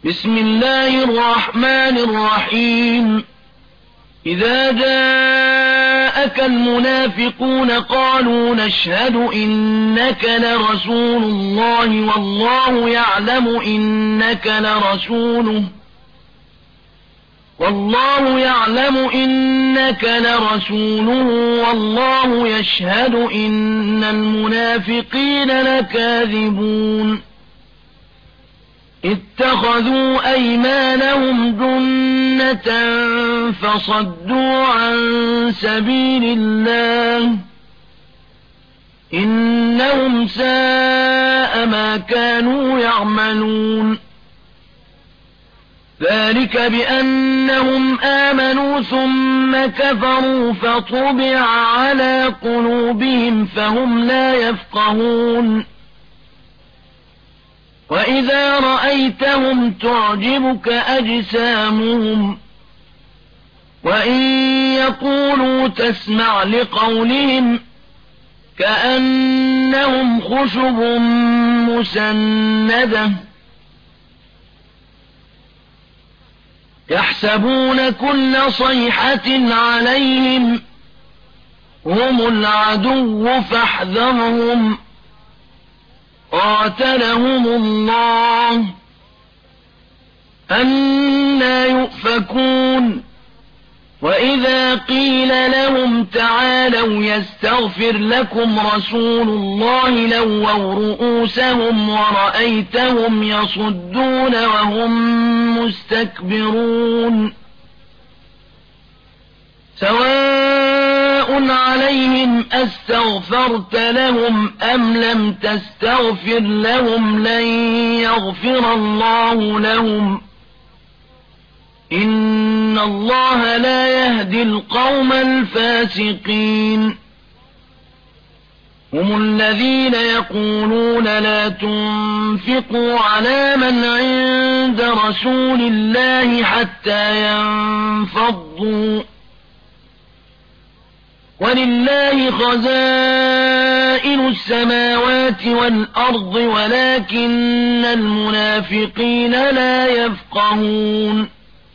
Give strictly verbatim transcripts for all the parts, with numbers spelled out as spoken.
بسم الله الرحمن الرحيم إذا جاءك المنافقون قالوا نشهد إنك لرسول الله والله يعلم إنك لرسوله والله يعلم إنك لرسوله والله يشهد إن المنافقين لكاذبون اتخذوا أيمانهم جنة فصدوا عن سبيل الله إنهم ساء ما كانوا يعملون ذلك بأنهم آمنوا ثم كفروا فطبع على قلوبهم فهم لا يفقهون وإذا رأيتهم تعجبك أجسامهم وإن يقولوا تسمع لقولهم كأنهم خشب مسندة يحسبون كل صيحة عليهم هم العدو فاحذرهم قاتلهم الله أنى يؤفكون وإذا قيل لهم تعالوا يستغفر لكم رسول الله لووا رؤوسهم ورأيتهم يصدون وهم مستكبرون سواء عليهم أستغفرت لهم أم لم تستغفر لهم لن يغفر الله لهم إن الله لا يهدي القوم الفاسقين هم الذين يقولون لا تنفقوا على من عند رسول الله حتى ينفضوا ولله خزائن السماوات والأرض ولكن المنافقين لا يفقهون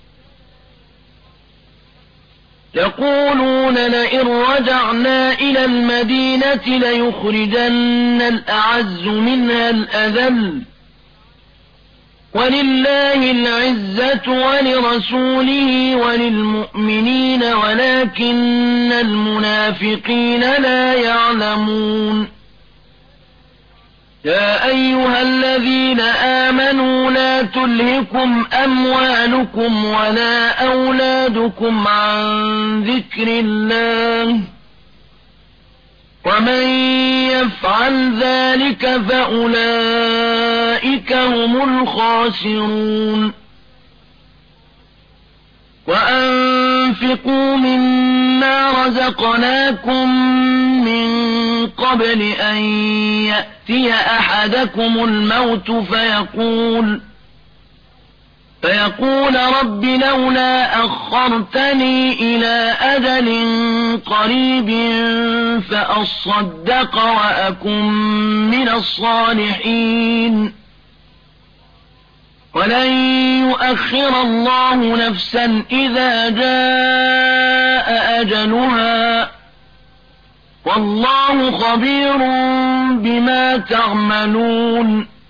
يقولون لئن رجعنا إلى المدينة ليخرجن الأعز منها الأذل ولله العزة ولرسوله وللمؤمنين ولكن المنافقين لا يعلمون يا أيها الذين آمنوا لا تلهكم أموالكم ولا أولادكم عن ذكر الله ومن يفعل ذلك فأولئك هم الخاسرون وأنفقوا مما رزقناكم من قبل أن يأتي أحدكم الموت فيقول فيقول رب لولا أخرتني إلى أجل قريب فأصدق وأكن من الصالحين ولن يؤخر الله نفسا إذا جاء أجلها والله خبير بما تعملون